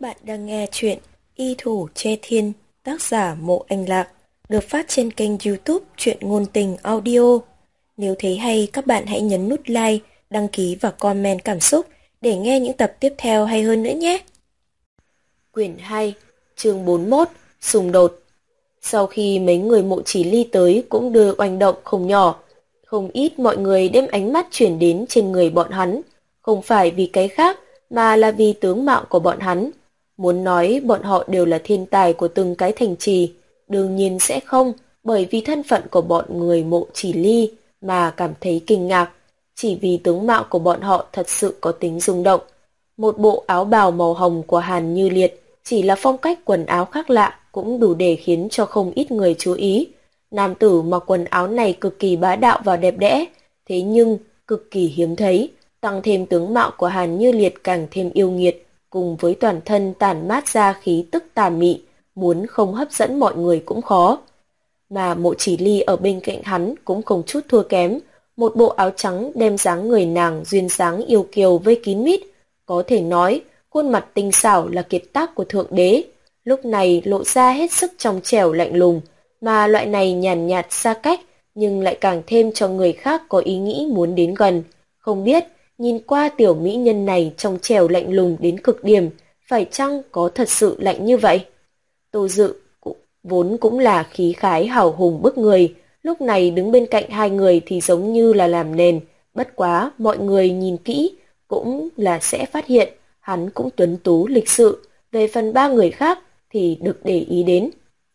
bạn đang nghe chuyện Y Thủ Che Thiên, tác giả Mộ Anh Lạc, được phát trên kênh YouTube Truyện Ngôn Tình Audio. Nếu thấy hay, các bạn hãy nhấn nút like, đăng ký và comment cảm xúc để nghe những tập tiếp theo hay hơn nữa nhé. Quyển 2, chương 41, xung đột. Sau khi mấy người Mộ Chỉ Ly tới cũng đưa oanh động không nhỏ. Không ít mọi người đem ánh mắt chuyển đến trên người bọn hắn, không phải vì cái khác mà là vì tướng mạo của bọn hắn. Muốn nói bọn họ đều là thiên tài của từng cái thành trì, đương nhiên sẽ không, bởi vì thân phận của bọn người Mộ Chỉ Ly mà cảm thấy kinh ngạc, chỉ vì tướng mạo của bọn họ thật sự có tính rung động. Một bộ áo bào màu hồng của Hàn Như Liệt, chỉ là phong cách quần áo khác lạ cũng đủ để khiến cho không ít người chú ý. Nam tử mặc quần áo này cực kỳ bá đạo và đẹp đẽ, thế nhưng cực kỳ hiếm thấy, tăng thêm tướng mạo của Hàn Như Liệt càng thêm yêu nghiệt, cùng với toàn thân tản mát ra khí tức tà mị, muốn không hấp dẫn mọi người cũng khó. Mà Mộ Chỉ Ly ở bên cạnh hắn cũng không chút thua kém, một bộ áo trắng đem dáng người nàng duyên dáng yêu kiều vây kín mít, có thể nói khuôn mặt tinh xảo là kiệt tác của thượng đế, lúc này lộ ra hết sức trong trẻo lạnh lùng, mà loại này nhàn nhạt xa cách nhưng lại càng thêm cho người khác có ý nghĩ muốn đến gần. Không biết nhìn qua tiểu mỹ nhân này trong trẻo lạnh lùng đến cực điểm, phải chăng có thật sự lạnh như vậy? Tô Dự vốn cũng là khí khái hào hùng bức người, lúc này đứng bên cạnh hai người thì giống như là làm nền, bất quá mọi người nhìn kỹ cũng là sẽ phát hiện hắn cũng tuấn tú lịch sự, về phần ba người khác thì được để ý đến.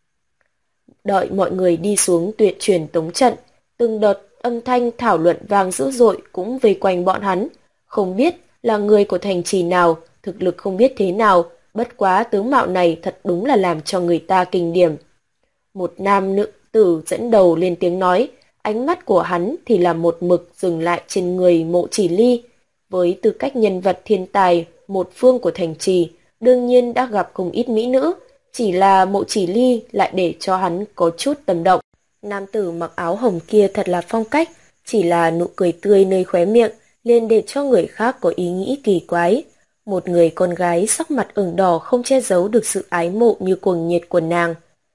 Đợi mọi người đi xuống tuyệt truyền tống trận, từng đợt âm thanh thảo luận vang dữ dội cũng vây quanh bọn hắn. Không biết là người của thành trì nào, thực lực không biết thế nào, bất quá tướng mạo này thật đúng là làm cho người ta kinh điểm. Một nam nữ tử dẫn đầu lên tiếng nói, ánh mắt của hắn thì là một mực dừng lại trên người Mộ Chỉ Ly. Với tư cách nhân vật thiên tài, một phương của thành trì, đương nhiên đã gặp không ít mỹ nữ, chỉ là Mộ Chỉ Ly lại để cho hắn có chút tâm động. Nam tử mặc áo hồng kia thật là phong cách, chỉ là nụ cười tươi nơi khóe miệng liền để cho người khác có ý nghĩ kỳ quái. Một người con gái sắc mặt ửng đỏ không che giấu được sự ái mộ như cuồng nhiệt của nàng.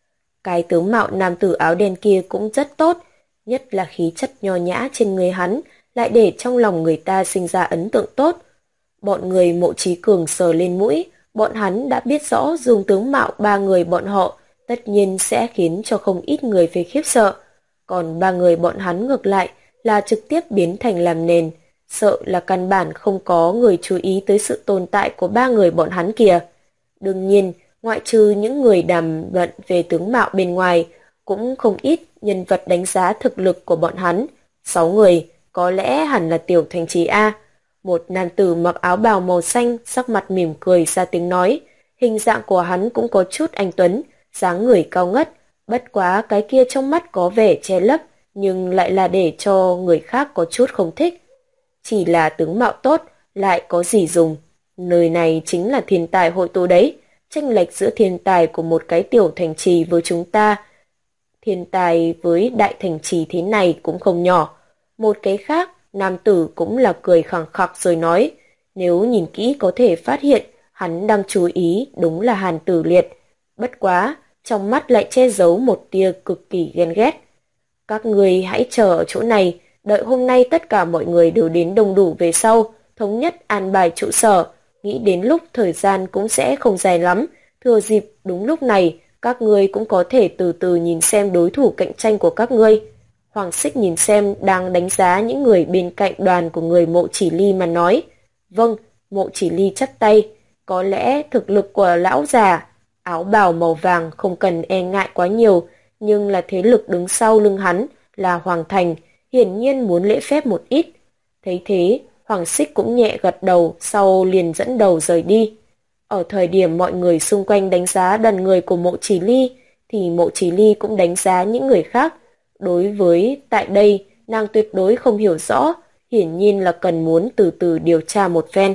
Cái tướng mạo nam tử áo đen kia cũng rất tốt, nhất là khí chất nho nhã trên người hắn lại để trong lòng người ta sinh ra ấn tượng tốt. Bọn người Mộ Chí Cường sờ lên mũi, bọn hắn đã biết rõ dùng tướng mạo ba người bọn họ tất nhiên sẽ khiến cho không ít người phải khiếp sợ. Còn ba người bọn hắn ngược lại là trực tiếp biến thành làm nền, sợ là căn bản không có người chú ý tới sự tồn tại của ba người bọn hắn kìa. Đương nhiên, ngoại trừ những người đàm luận về tướng mạo bên ngoài, cũng không ít nhân vật đánh giá thực lực của bọn hắn. 6 người, có lẽ hẳn là tiểu thành trì A. Một nam tử mặc áo bào màu xanh, sắc mặt mỉm cười ra tiếng nói. Hình dạng của hắn cũng có chút anh tuấn, dáng người cao ngất, bất quá cái kia trong mắt có vẻ che lấp, nhưng lại là để cho người khác có chút không thích. Chỉ là tướng mạo tốt, lại có gì dùng. Nơi này chính là thiên tài hội tụ đấy, chênh lệch giữa thiên tài của một cái tiểu thành trì với chúng ta. Thiên tài với đại thành trì thế này cũng không nhỏ. Một cái khác, nam tử cũng là cười khẳng khặc rồi nói, nếu nhìn kỹ có thể phát hiện hắn đang chú ý đúng là Hàn Tử Liệt. Bất quá, trong mắt lại che giấu một tia cực kỳ ghen ghét. Các người hãy chờ ở chỗ này, đợi hôm nay tất cả mọi người đều đến đông đủ về sau, thống nhất an bài trụ sở, nghĩ đến lúc thời gian cũng sẽ không dài lắm, thừa dịp đúng lúc này, các ngươi cũng có thể từ từ nhìn xem đối thủ cạnh tranh của các ngươi. Hoàng Xích nhìn xem đang đánh giá những người bên cạnh đoàn của người Mộ Chỉ Ly mà nói. Vâng, Mộ Chỉ Ly chắp tay, có lẽ thực lực của lão già áo bào màu vàng không cần e ngại quá nhiều, nhưng là thế lực đứng sau lưng hắn là Hoàng Thành, hiển nhiên muốn lễ phép một ít. Thấy thế, Hoàng Xích cũng nhẹ gật đầu, sau liền dẫn đầu rời đi. Ở thời điểm mọi người xung quanh đánh giá đoàn người của Mộ Chỉ Ly, thì Mộ Chỉ Ly cũng đánh giá những người khác. Đối với tại đây, nàng tuyệt đối không hiểu rõ, hiển nhiên là cần muốn từ từ điều tra một phen.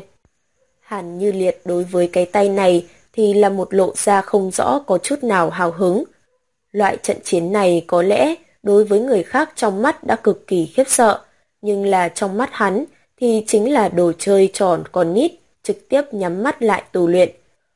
Hàn Như Liệt đối với cái tay này thì là một lộ ra không rõ có chút nào hào hứng. Loại trận chiến này có lẽ đối với người khác trong mắt đã cực kỳ khiếp sợ, nhưng là trong mắt hắn thì chính là đồ chơi tròn con nít, trực tiếp nhắm mắt lại tu luyện.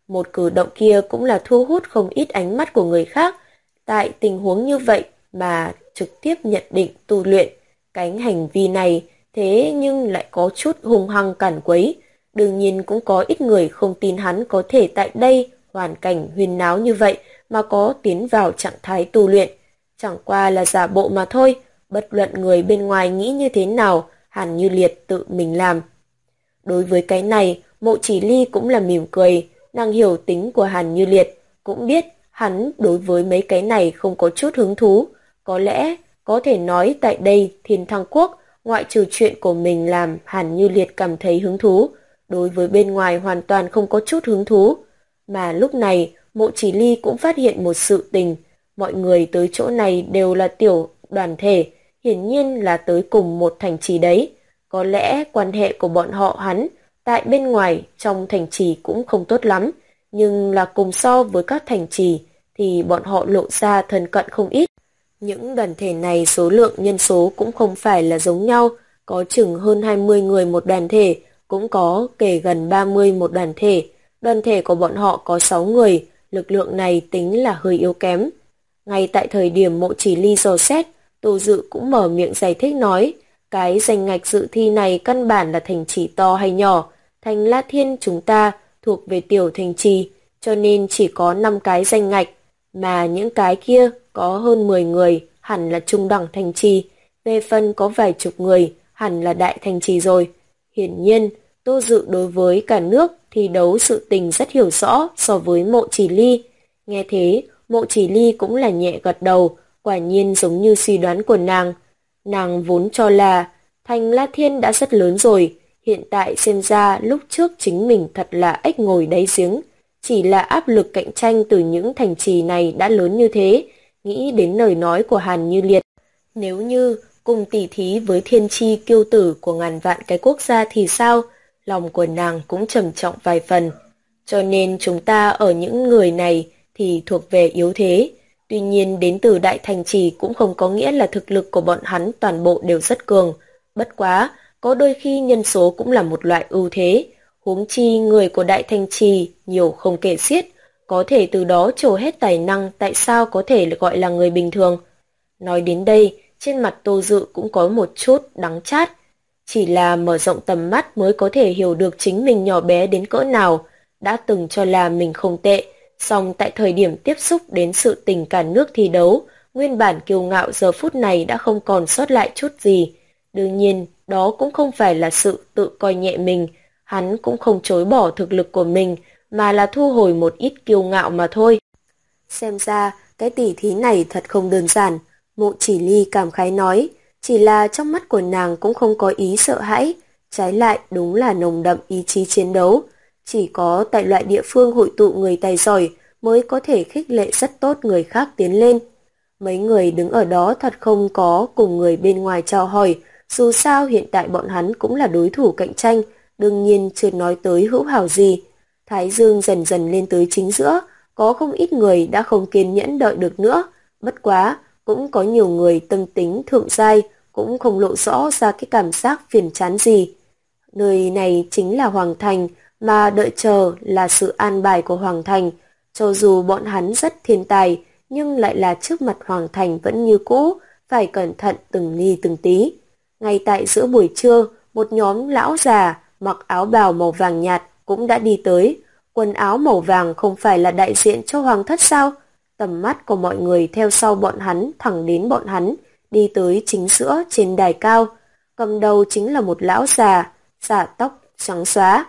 Một cử động kia cũng là thu hút không ít ánh mắt của người khác. Tại tình huống như vậy mà trực tiếp nhận định tu luyện, cái hành vi này thế nhưng lại có chút hung hăng cản quấy. Đương nhiên cũng có ít người không tin hắn có thể tại đây hoàn cảnh huyên náo như vậy mà có tiến vào trạng thái tu luyện. Chẳng qua là giả bộ mà thôi, bất luận người bên ngoài nghĩ như thế nào, Hàn Như Liệt tự mình làm. Đối với cái này, Mộ Chỉ Ly cũng là mỉm cười, nàng hiểu tính của Hàn Như Liệt, cũng biết hắn đối với mấy cái này không có chút hứng thú. Có lẽ, có thể nói tại đây Thiên Thăng Quốc, ngoại trừ chuyện của mình làm Hàn Như Liệt cảm thấy hứng thú, đối với bên ngoài hoàn toàn không có chút hứng thú. Mà lúc này, Mộ Chỉ Ly cũng phát hiện một sự tình, mọi người tới chỗ này đều là tiểu đoàn thể, hiển nhiên là tới cùng một thành trì đấy. Có lẽ quan hệ của bọn họ hắn tại bên ngoài trong thành trì cũng không tốt lắm, nhưng là cùng so với các thành trì thì bọn họ lộ ra thân cận không ít. Những đoàn thể này số lượng nhân số cũng không phải là giống nhau, có chừng hơn 20 người một đoàn thể, cũng có kể gần 30 một đoàn thể. Đoàn thể của bọn họ có 6 người, lực lượng này tính là hơi yếu kém. Ngay tại thời điểm Mộ Chỉ Ly dò xét, Tô Dự cũng mở miệng giải thích nói, cái danh ngạch dự thi này căn bản là thành trì to hay nhỏ, thành La Thiên chúng ta thuộc về tiểu thành trì, cho nên chỉ có 5 cái danh ngạch, mà những cái kia có hơn 10 người, hẳn là trung đẳng thành trì, về phần có vài chục người, hẳn là đại thành trì rồi. Hiển nhiên, Tô Dự đối với cả nước thi đấu sự tình rất hiểu rõ so với Mộ Chỉ Ly. Nghe thế, Mộ Chỉ Ly cũng là nhẹ gật đầu, quả nhiên giống như suy đoán của nàng. Nàng vốn cho là thành La Thiên đã rất lớn rồi, hiện tại xem ra lúc trước chính mình thật là ếch ngồi đáy giếng. Chỉ là áp lực cạnh tranh từ những thành trì này đã lớn như thế, nghĩ đến lời nói của Hàn Như Liệt. Nếu như cùng tỉ thí với thiên chi kiêu tử của ngàn vạn cái quốc gia thì sao? Lòng của nàng cũng trầm trọng vài phần. Cho nên chúng ta ở những người này thì thuộc về yếu thế. Tuy nhiên đến từ đại thành trì cũng không có nghĩa là thực lực của bọn hắn toàn bộ đều rất cường. Bất quá, có đôi khi nhân số cũng là một loại ưu thế. Huống chi người của đại thành trì nhiều không kể xiết, có thể từ đó trổ hết tài năng, tại sao có thể gọi là người bình thường. Nói đến đây, trên mặt Tô Dự cũng có một chút đắng chát. Chỉ là mở rộng tầm mắt mới có thể hiểu được chính mình nhỏ bé đến cỡ nào. Đã từng cho là mình không tệ, song tại thời điểm tiếp xúc đến sự tình cả nước thi đấu, nguyên bản kiêu ngạo giờ phút này đã không còn sót lại chút gì. Đương nhiên, đó cũng không phải là sự tự coi nhẹ mình, hắn cũng không chối bỏ thực lực của mình, mà là thu hồi một ít kiêu ngạo mà thôi. Xem ra, cái tỉ thí này thật không đơn giản, Mộ Chỉ Ly cảm khái nói, chỉ là trong mắt của nàng cũng không có ý sợ hãi, trái lại đúng là nồng đậm ý chí chiến đấu. Chỉ có tại loại địa phương hội tụ người tài giỏi mới có thể khích lệ rất tốt người khác tiến lên. Mấy người đứng ở đó thật không có cùng người bên ngoài chào hỏi, dù sao hiện tại bọn hắn cũng là đối thủ cạnh tranh, đương nhiên chưa nói tới hữu hảo gì. Thái dương dần dần lên tới chính giữa, có không ít người đã không kiên nhẫn đợi được nữa. Bất quá, cũng có nhiều người tâm tính thượng giai, cũng không lộ rõ ra cái cảm giác phiền chán gì. Nơi này chính là Hoàng Thành, mà đợi chờ là sự an bài của Hoàng Thành. Cho dù bọn hắn rất thiên tài, nhưng lại là trước mặt Hoàng Thành vẫn như cũ, phải cẩn thận từng ly từng tí. Ngay tại giữa buổi trưa, một nhóm lão già mặc áo bào màu vàng nhạt cũng đã đi tới. Quần áo màu vàng không phải là đại diện cho Hoàng thất sao? Tầm mắt của mọi người theo sau bọn hắn thẳng đến bọn hắn, đi tới chính giữa trên đài cao. Cầm đầu chính là một lão già, xả tóc trắng xóa.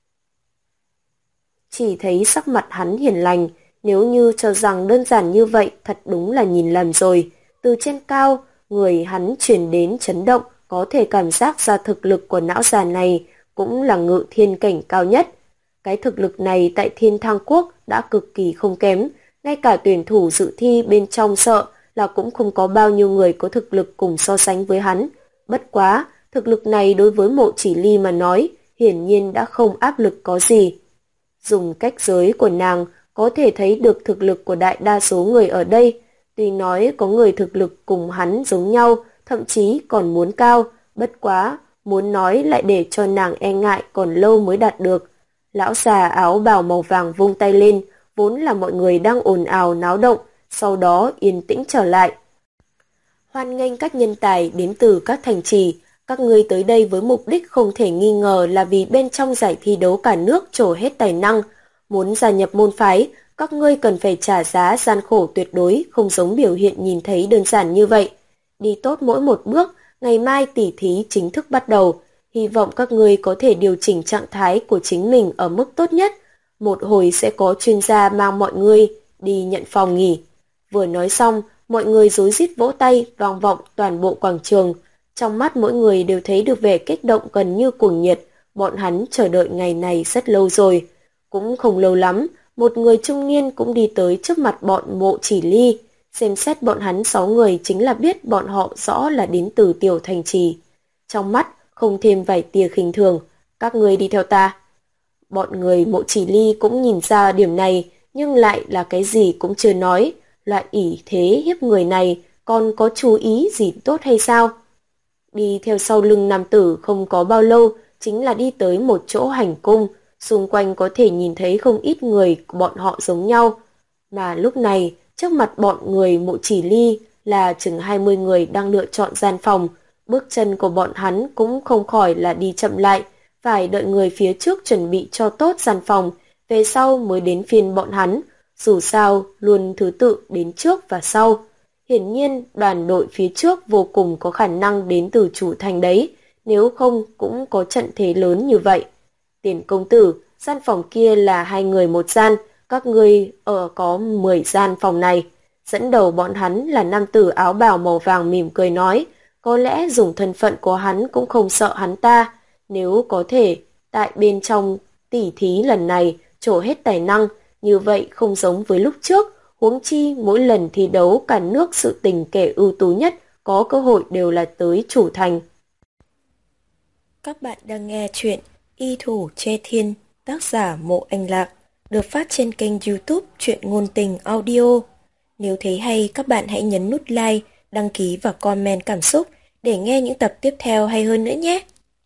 Chỉ thấy sắc mặt hắn hiền lành, nếu như cho rằng đơn giản như vậy thật đúng là nhìn lầm rồi. Từ trên cao, người hắn truyền đến chấn động, có thể cảm giác ra thực lực của lão già này cũng là ngự thiên cảnh cao nhất. Cái thực lực này tại Thiên Thăng Quốc đã cực kỳ không kém, ngay cả tuyển thủ dự thi bên trong sợ là cũng không có bao nhiêu người có thực lực cùng so sánh với hắn. Bất quá, thực lực này đối với Mộ Chỉ Ly mà nói, hiển nhiên đã không áp lực có gì. Dùng cách giới của nàng có thể thấy được thực lực của đại đa số người ở đây. Tuy nói có người thực lực cùng hắn giống nhau, thậm chí còn muốn cao, bất quá, muốn nói lại để cho nàng e ngại còn lâu mới đạt được. Lão già áo bào màu vàng vung tay lên, vốn là mọi người đang ồn ào náo động, sau đó yên tĩnh trở lại. Hoan nghênh các nhân tài đến từ các thành trì, các ngươi tới đây với mục đích không thể nghi ngờ là vì bên trong giải thi đấu cả nước trổ hết tài năng. Muốn gia nhập môn phái, các ngươi cần phải trả giá gian khổ tuyệt đối, không giống biểu hiện nhìn thấy đơn giản như vậy. Đi tốt mỗi một bước, ngày mai tỉ thí chính thức bắt đầu. Hy vọng các ngươi có thể điều chỉnh trạng thái của chính mình ở mức tốt nhất. Một hồi sẽ có chuyên gia mang mọi người đi nhận phòng nghỉ. Vừa nói xong, mọi người rối rít vỗ tay, vang vọng toàn bộ quảng trường. Trong mắt mỗi người đều thấy được vẻ kích động gần như cuồng nhiệt. Bọn hắn chờ đợi ngày này rất lâu rồi. Cũng không lâu lắm, một người trung niên cũng đi tới trước mặt bọn Mộ Chỉ Ly. Xem xét bọn hắn 6 người chính là biết bọn họ rõ là đến từ tiểu thành trì. Trong mắt không thêm vài tia khinh thường. Các người đi theo ta. Bọn người Mộ Chỉ Ly cũng nhìn ra điểm này, nhưng lại là cái gì cũng chưa nói. Loại ỷ thế hiếp người này còn có chú ý gì tốt hay sao? Đi theo sau lưng nam tử không có bao lâu, chính là đi tới một chỗ hành cung. Xung quanh có thể nhìn thấy không ít người bọn họ giống nhau. Mà lúc này, trước mặt bọn người Mộ Chỉ Ly là chừng 20 người đang lựa chọn gian phòng. Bước chân của bọn hắn cũng không khỏi là đi chậm lại, phải đợi người phía trước chuẩn bị cho tốt gian phòng, về sau mới đến phiên bọn hắn. Dù sao, luôn thứ tự đến trước và sau. Hiển nhiên, đoàn đội phía trước vô cùng có khả năng đến từ chủ thành đấy, nếu không cũng có trận thế lớn như vậy. Tiền công tử, gian phòng kia là 2 người một gian, các ngươi ở có 10 gian phòng này. Dẫn đầu bọn hắn là nam tử áo bào màu vàng mỉm cười nói, có lẽ dùng thân phận của hắn cũng không sợ hắn ta. Nếu có thể, tại bên trong tỉ thí lần này trổ hết tài năng, như vậy không giống với lúc trước, huống chi mỗi lần thi đấu cả nước sự tình kẻ ưu tú nhất có cơ hội đều là tới chủ thành. Các bạn đang nghe chuyện Y Thủ Che Thiên, tác giả Mộ Anh Lạc, được phát trên kênh YouTube Truyện Ngôn Tình Audio. Nếu thấy hay, các bạn hãy nhấn nút like, đăng ký và comment cảm xúc để nghe những tập tiếp theo hay hơn nữa nhé.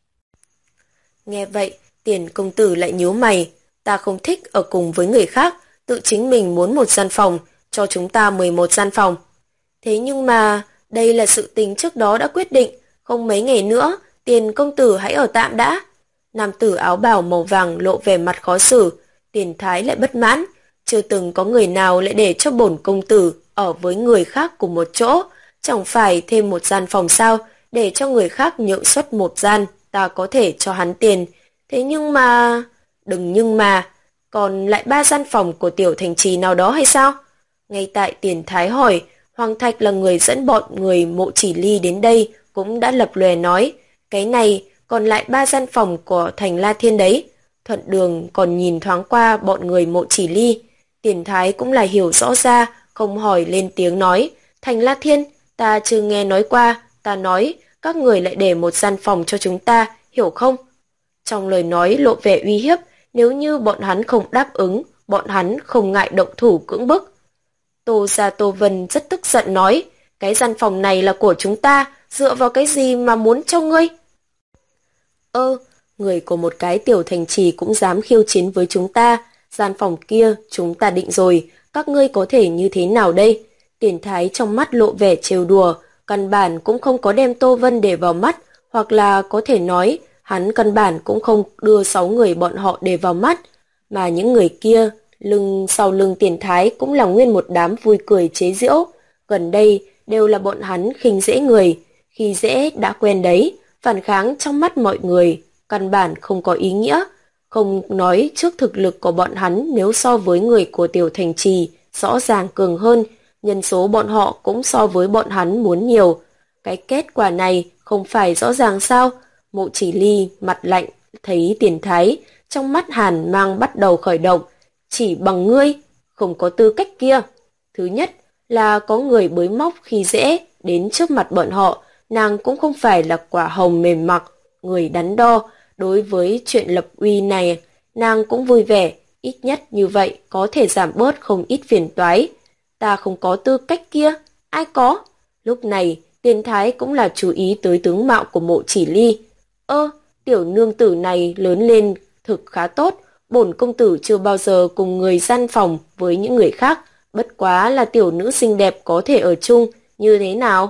Nghe vậy, Tiền công tử lại nhíu mày, ta không thích ở cùng với người khác, tự chính mình muốn một gian phòng, cho chúng ta 11 gian phòng. Thế nhưng mà, đây là sự tình trước đó đã quyết định, không mấy ngày nữa, Tiền công tử hãy ở tạm đã. Nam tử áo bào màu vàng lộ vẻ mặt khó xử, Tiền thái lại bất mãn, chưa từng có người nào lại để cho bổn công tử ở với người khác cùng một chỗ, chẳng phải thêm một gian phòng sao, để cho người khác nhượng suất một gian, ta có thể cho hắn tiền. Thế nhưng mà... Đừng nhưng mà, còn lại 3 gian phòng của tiểu thành trì nào đó hay sao? Ngay tại Tiền thái hỏi, Hoàng Thạch là người dẫn bọn người Mộ Chỉ Ly đến đây, cũng đã lập lòe nói, cái này còn lại 3 gian phòng của thành La Thiên đấy. Thuận Đường còn nhìn thoáng qua bọn người Mộ Chỉ Ly. Tiền thái cũng là hiểu rõ ra, không hỏi lên tiếng nói, thành La Thiên, ta chưa nghe nói qua, ta nói, các người lại để một gian phòng cho chúng ta, hiểu không? Trong lời nói lộ vẻ uy hiếp, nếu như bọn hắn không đáp ứng, bọn hắn không ngại động thủ cưỡng bức. Tô Gia Tô Vân rất tức giận nói, cái gian phòng này là của chúng ta, dựa vào cái gì mà muốn cho ngươi? Người của một cái tiểu thành trì cũng dám khiêu chiến với chúng ta, gian phòng kia chúng ta định rồi, các ngươi có thể như thế nào đây? Tiền thái trong mắt lộ vẻ trêu đùa, căn bản cũng không có đem Tô Vân để vào mắt, hoặc là có thể nói, hắn căn bản cũng không đưa 6 người bọn họ để vào mắt, mà những người kia, sau lưng Tiền thái cũng là nguyên một đám vui cười chế giễu, gần đây đều là bọn hắn khinh dễ người, khi dễ đã quen đấy, phản kháng trong mắt mọi người, căn bản không có ý nghĩa, không nói trước thực lực của bọn hắn nếu so với người của tiểu thành trì rõ ràng cường hơn, nhân số bọn họ cũng so với bọn hắn muốn nhiều. Cái kết quả này không phải rõ ràng sao? Mộ Chỉ Ly mặt lạnh, thấy Tiền thái, trong mắt hàn mang bắt đầu khởi động. Chỉ bằng ngươi, không có tư cách kia. Thứ nhất là có người bới móc khi dễ đến trước mặt bọn họ, nàng cũng không phải là quả hồng mềm mặc, người đắn đo. Đối với chuyện lập uy này, nàng cũng vui vẻ, ít nhất như vậy có thể giảm bớt không ít phiền toái. Ta không có tư cách kia, ai có? Lúc này, Tiền thái cũng là chú ý tới tướng mạo của Mộ Chỉ Ly. Tiểu nương tử này lớn lên thực khá tốt, bổn công tử chưa bao giờ cùng người gian phòng với những người khác, bất quá là tiểu nữ xinh đẹp có thể ở chung, như thế nào?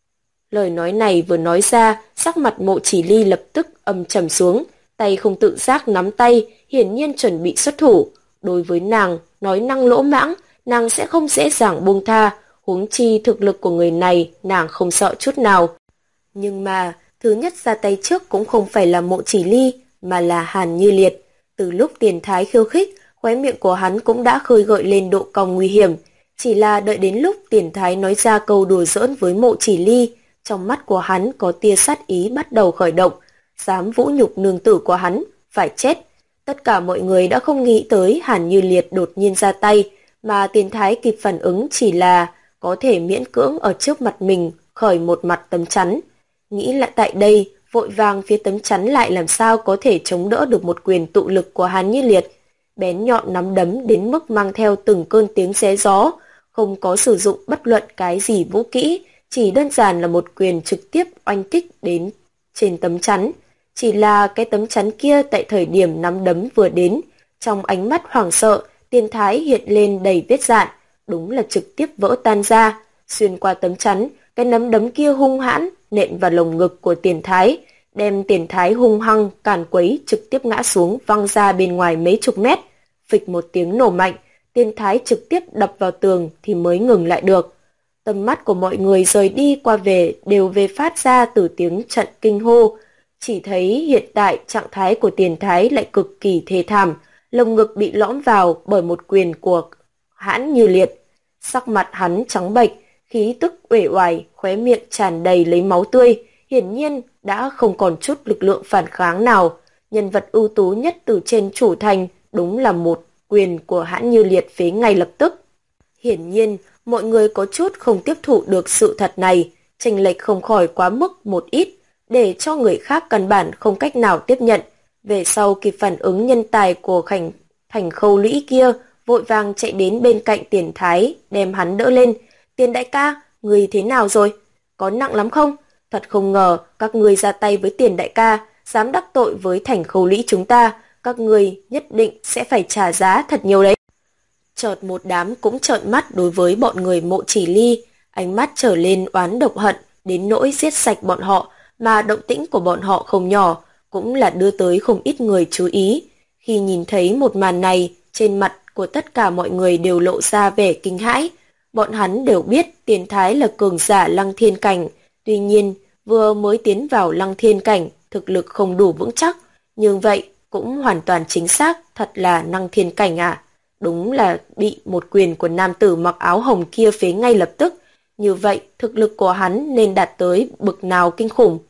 Lời nói này vừa nói ra, sắc mặt Mộ Chỉ Ly lập tức âm trầm xuống, tay không tự giác nắm tay, hiển nhiên chuẩn bị xuất thủ. Đối với nàng, nói năng lỗ mãng, nàng sẽ không dễ dàng buông tha, huống chi thực lực của người này nàng không sợ chút nào. Nhưng mà, thứ nhất ra tay trước cũng không phải là Mộ Chỉ Ly, mà là Hàn Như Liệt. Từ lúc Tiền Thái khiêu khích, khóe miệng của hắn cũng đã khơi gợi lên độ cong nguy hiểm. Chỉ là đợi đến lúc Tiền Thái nói ra câu đùa giỡn với Mộ Chỉ Ly, trong mắt của hắn có tia sát ý bắt đầu khởi động, dám vũ nhục nương tử của hắn, phải chết. Tất cả mọi người đã không nghĩ tới Hàn Như Liệt đột nhiên ra tay, mà Tiền Thái kịp phản ứng chỉ là có thể miễn cưỡng ở trước mặt mình khởi một mặt tấm chắn. Nghĩ lại tại đây, vội vàng phía tấm chắn lại làm sao có thể chống đỡ được một quyền tụ lực của Hàn Như Liệt. Bén nhọn nắm đấm đến mức mang theo từng cơn tiếng xé gió, không có sử dụng bất luận cái gì vũ kỹ, chỉ đơn giản là một quyền trực tiếp oanh kích đến trên tấm chắn. Chỉ là cái tấm chắn kia tại thời điểm nắm đấm vừa đến, trong ánh mắt hoảng sợ, Tiền Thái hiện lên đầy vết dạn, đúng là trực tiếp vỡ tan ra. Xuyên qua tấm chắn, cái nắm đấm kia hung hãn nện vào lồng ngực của Tiền Thái, đem Tiền Thái hung hăng càn quấy trực tiếp ngã xuống văng ra bên ngoài mấy chục mét. Phịch một tiếng nổ mạnh, Tiền Thái trực tiếp đập vào tường thì mới ngừng lại được. Tầm mắt của mọi người rời đi qua về đều về phát ra từ tiếng trận kinh hô. Chỉ thấy hiện tại trạng thái của Tiền Thái lại cực kỳ thê thảm, lồng ngực bị lõm vào bởi một quyền của Hãn Như Liệt. Sắc mặt hắn trắng bệch, khí tức uể oải, khóe miệng tràn đầy lấy máu tươi, hiển nhiên đã không còn chút lực lượng phản kháng nào. Nhân vật ưu tú nhất từ trên chủ thành đúng là một quyền của Hãn Như Liệt phế ngay lập tức. Hiển nhiên, mọi người có chút không tiếp thụ được sự thật này, chênh lệch không khỏi quá mức một ít, để cho người khác căn bản không cách nào tiếp nhận. Về sau kịp phản ứng nhân tài của Thành Khâu Lũy kia, vội vàng chạy đến bên cạnh Tiền Thái, đem hắn đỡ lên. Tiền đại ca, người thế nào rồi? Có nặng lắm không? Thật không ngờ các người ra tay với Tiền đại ca, dám đắc tội với Thành Khâu Lũy chúng ta, các người nhất định sẽ phải trả giá thật nhiều đấy. Chợt một đám cũng trợn mắt đối với bọn người Mộ Chỉ Ly, ánh mắt trở lên oán độc hận, đến nỗi giết sạch bọn họ, mà động tĩnh của bọn họ không nhỏ, cũng là đưa tới không ít người chú ý. Khi nhìn thấy một màn này, trên mặt của tất cả mọi người đều lộ ra vẻ kinh hãi. Bọn hắn đều biết Tiền Thái là cường giả Lăng Thiên Cảnh, tuy nhiên vừa mới tiến vào Lăng Thiên Cảnh, thực lực không đủ vững chắc, nhưng vậy cũng hoàn toàn chính xác, thật là Lăng Thiên Cảnh à. Đúng là bị một quyền của nam tử mặc áo hồng kia phế ngay lập tức. Như vậy, thực lực của hắn nên đạt tới bậc nào kinh khủng.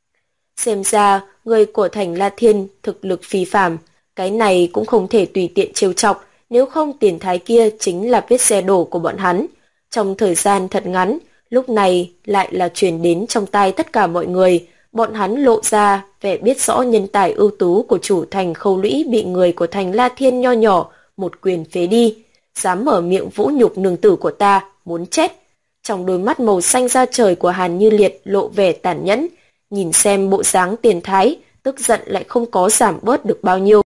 Xem ra, người của thành La Thiên thực lực phi phàm, cái này cũng không thể tùy tiện trêu chọc, nếu không Tiền Thái kia chính là vết xe đổ của bọn hắn. Trong thời gian thật ngắn, lúc này lại là truyền đến trong tai tất cả mọi người, bọn hắn lộ ra vẻ biết rõ nhân tài ưu tú của chủ thành Khâu Lũy bị người của thành La Thiên nho nhỏ một quyền phế đi, dám mở miệng vũ nhục nương tử của ta, muốn chết. Trong đôi mắt màu xanh da trời của Hàn Như Liệt lộ vẻ tàn nhẫn, nhìn xem bộ dáng Tiền Thái, tức giận lại không có giảm bớt được bao nhiêu.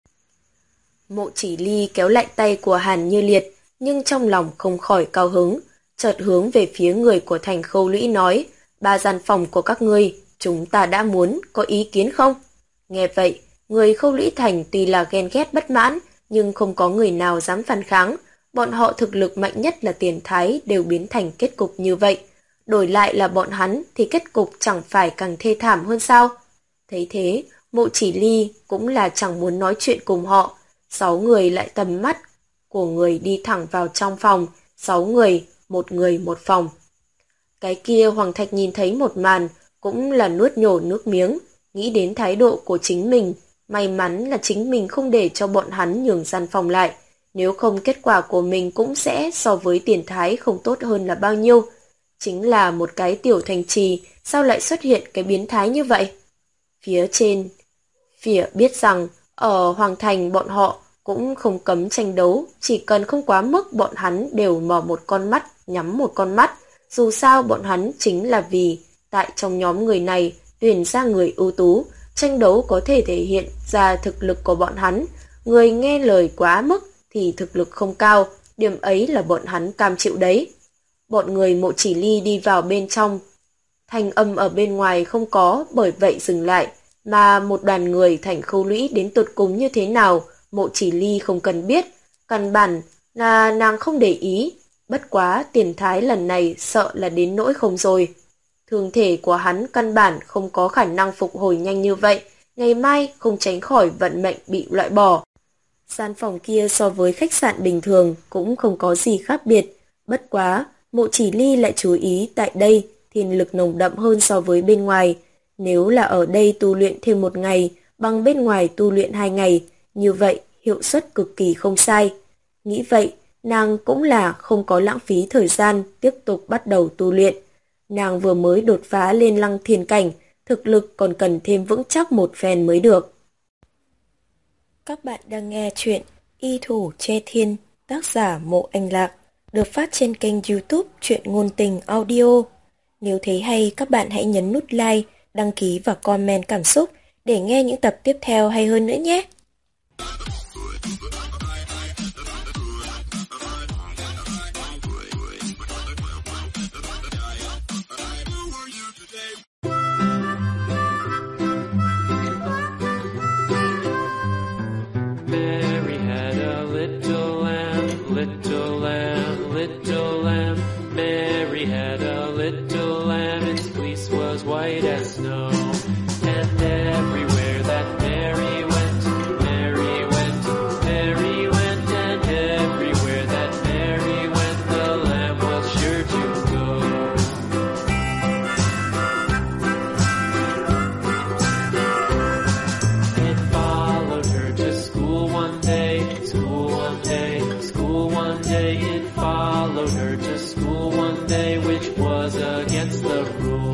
Mộ Chỉ Ly kéo lại tay của Hàn Như Liệt, nhưng trong lòng không khỏi cao hứng, chợt hướng về phía người của thành Khâu Lũy nói, 3 gian phòng của các ngươi, chúng ta đã muốn, có ý kiến không? Nghe vậy, người Khâu Lũy thành tuy là ghen ghét bất mãn, nhưng không có người nào dám phản kháng. Bọn họ thực lực mạnh nhất là Tiền Thái đều biến thành kết cục như vậy. Đổi lại là bọn hắn thì kết cục chẳng phải càng thê thảm hơn sao? Thấy thế, Mộ Chỉ Ly cũng là chẳng muốn nói chuyện cùng họ. 6 người lại tầm mắt của người đi thẳng vào trong phòng. 6 người, một người một phòng. Cái kia Hoàng Thạch nhìn thấy một màn, cũng là nuốt nhổ nước miếng, nghĩ đến thái độ của chính mình. May mắn là chính mình không để cho bọn hắn nhường gian phòng lại, nếu không kết quả của mình cũng sẽ so với Tiền Thái không tốt hơn là bao nhiêu. Chính là một cái tiểu thành trì, sao lại xuất hiện cái biến thái như vậy? Phía trên, biết rằng ở Hoàng Thành bọn họ cũng không cấm tranh đấu, chỉ cần không quá mức bọn hắn đều mở một con mắt, nhắm một con mắt. Dù sao bọn hắn chính là vì tại trong nhóm người này tuyển ra người ưu tú, tranh đấu có thể thể hiện ra thực lực của bọn hắn. người nghe lời quá mức thì thực lực không cao, điểm ấy là bọn hắn cam chịu đấy. Bọn người Mộ Chỉ Ly đi vào bên trong. Thanh âm ở bên ngoài không có, bởi vậy dừng lại, mà một đoàn người Thành Khâu Lũy đến tột cùng như thế nào, Mộ Chỉ Ly không cần biết, căn bản là nàng không để ý, bất quá Tiền Thái lần này sợ là đến nỗi không rồi. Thương thể của hắn căn bản không có khả năng phục hồi nhanh như vậy, ngày mai không tránh khỏi vận mệnh bị loại bỏ. Gian phòng kia so với khách sạn bình thường cũng không có gì khác biệt, bất quá Mộ Chỉ Ly lại chú ý tại đây thiên lực nồng đậm hơn so với bên ngoài. Nếu là ở đây tu luyện thêm 1 ngày, bằng bên ngoài tu luyện 2 ngày, như vậy hiệu suất cực kỳ không sai. Nghĩ vậy, nàng cũng là không có lãng phí thời gian tiếp tục bắt đầu tu luyện. Nàng vừa mới đột phá lên Lăng Thiên cảnh, thực lực còn cần thêm vững chắc một phen mới được. Các bạn đang nghe chuyện Y Thủ Che Thiên, tác giả Mộ Anh Lạc, được phát trên kênh YouTube Truyện Ngôn Tình Audio. Nếu thấy hay, các bạn hãy nhấn nút like, đăng ký và comment cảm xúc để nghe những tập tiếp theo hay hơn nữa nhé. Mary had a little lamb, little lamb, little lamb. Mary had a little lamb, its fleece was white as snow. And everywhere that Mary went, Mary went, Mary went. And everywhere that Mary went, the lamb was sure to go. It followed her to school one day, school one day, school one day. It followed her to school one day, which was against the rules.